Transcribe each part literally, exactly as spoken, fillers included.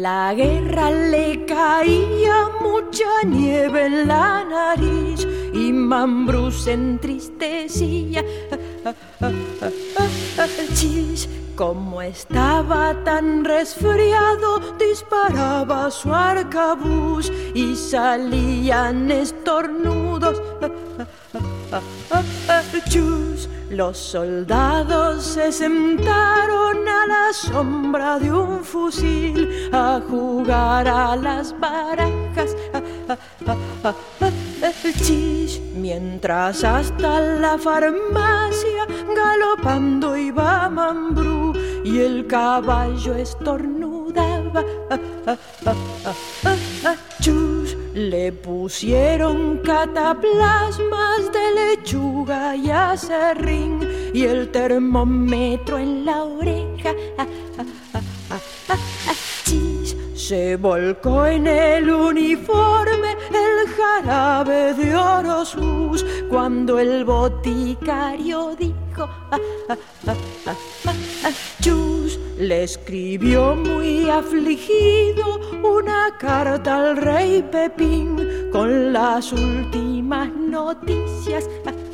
la guerra le caía mucha nieve en la nariz y Mambrú se entristecía. Chis, como estaba tan resfriado, disparaba su arcabuz y salían estornudos. Chus, los soldados se sentaron a la sombra de un fusil a jugar a las barajas. Chis, mientras hasta la farmacia galopando iba Mambrú y el caballo estornudaba. Chus, le pusieron cataplasmas de lechuga y aserrín y el termómetro en la oreja. Chis, se volcó en el uniforme el jarabe de Orosus cuando el boticario dijo: Chus, le escribió muy afligido una carta al rey Pepín con las últimas noticias.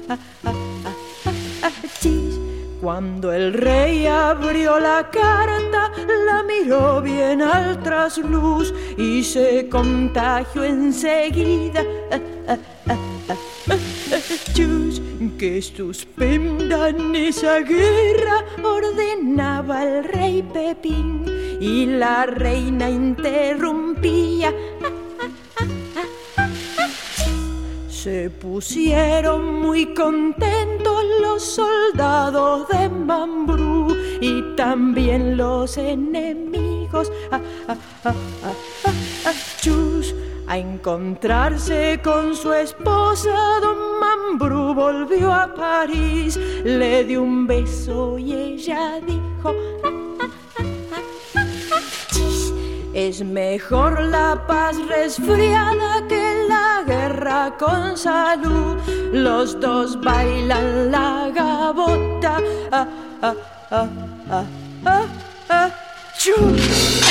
Chis, cuando el rey abrió la carta, la miró bien al trasluz y se contagió enseguida. Chus, que suspendan esa guerra, ordenaba el rey Pepín, y la reina interrumpía. Se pusieron muy contentos los soldados de Mambrú y también los enemigos. Chus, a encontrarse con su esposa, don Mambrú volvió a París, le dio un beso y ella dijo: es mejor la paz resfriada que la guerra con salud. Los dos bailan la gavota. Ah, ah, ah, ah, ah, ah.